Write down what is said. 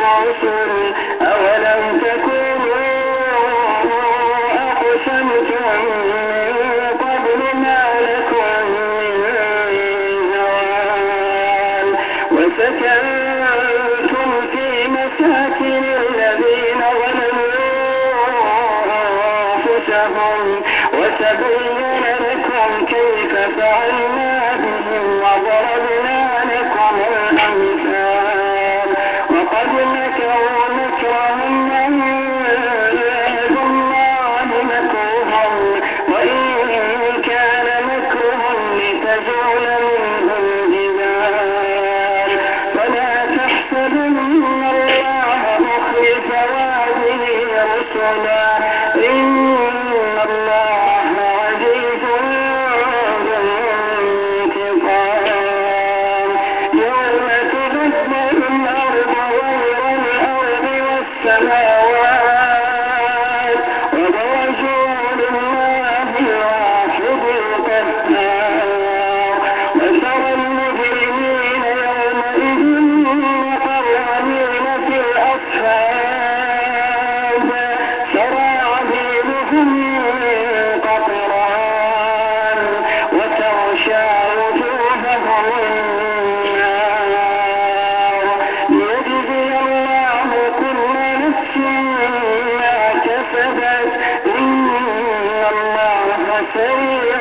الرسل أولم تكونوا أقسمتم من قبل ما لكم من زوال وسكنتم في مساكن الذين ظلموا أنفسهم وتبين لكم كيف فعلنا بهم وضربنا لكم الأمثال وقد مكروا مكرهم عند الله مكرهم وإن كان مكرهم لتزول منه الجبال فلا تحسبن الله مخلف وعده رسله إن الله عزيز ذو انتقام يوم تبدل الأرض غير الأرض والسماوات وبرزوا لله الواحد القهار وترى المجرمين يومئذ مقرنين في الأصفاد سرابيلهم من قطران وتغشى وجوههم النار ليجزي الله كل نفس ما كسبت إن الله سريع